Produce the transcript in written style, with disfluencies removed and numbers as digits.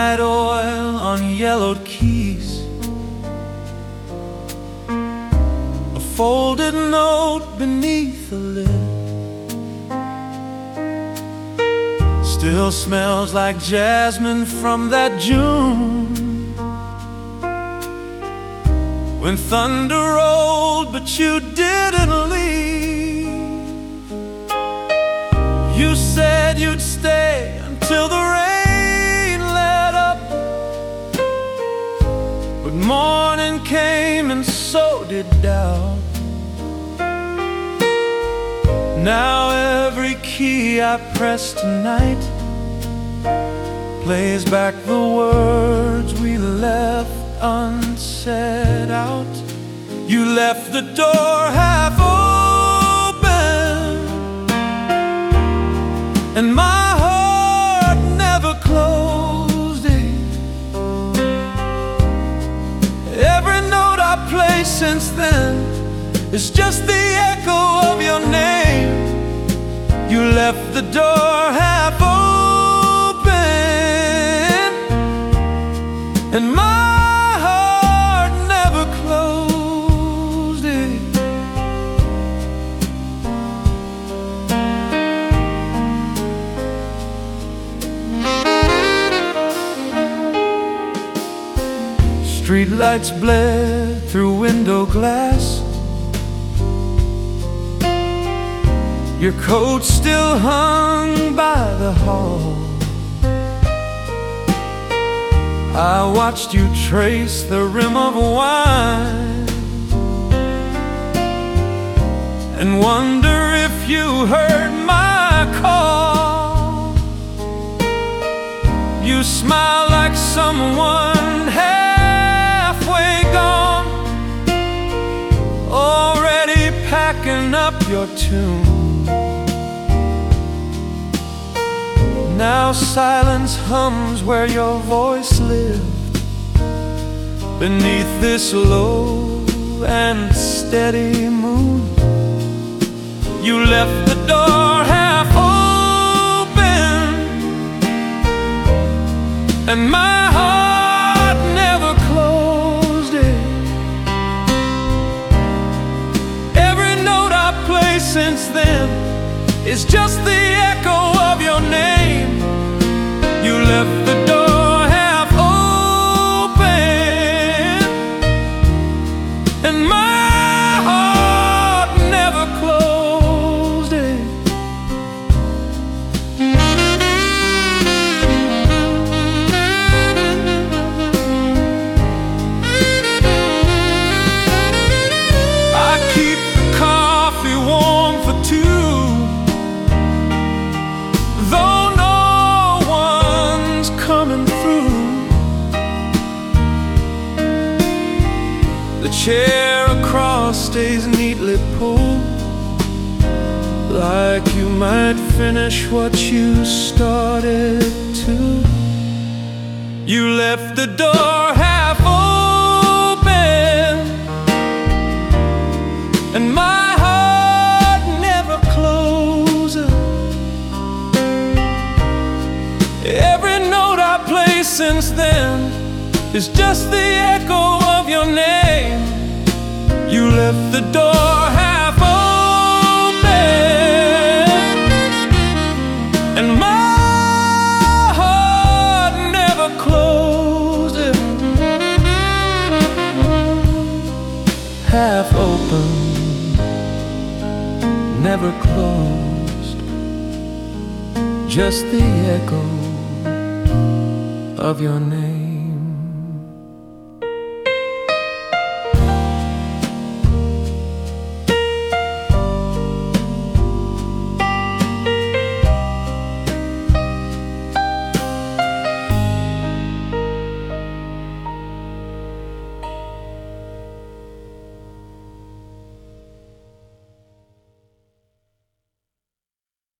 midnight oil on yellowed keys, a folded note beneath the lid. Still smells like jasmine from that June when thunder rolled but you didn't leave. You said you'd stay until the rain let up, but morning came and so did doubt. Now every key I press tonight plays back the words we left unsaid out. You left the door half open, and my heart never closed it. Every note I play since then is just the echo of your name. You left the door half open, and my heart never closed it. Streetlights bled through window glass. Your coat still hung by the hall. I watched you trace the rim of wine and wonder if you heard my call. You smile like someone halfway gone, already packing up your tune. Now silence hums where your voice lived, beneath this low and steady moon. You left the door half open, and my heart never closed it. Every note I play since then is just the echo of your name. You left the door half open, and my heart never closed it. I keep the coffee warm for two, though no one's coming through. The chair across stays neatly pulled, like you might finish what you started to. You left the door half open, and my heart never closes. Every note I play since then is just the echo of your name. You left the door half open, and my heart never closed it. Half open, never closed, just the echo of your name.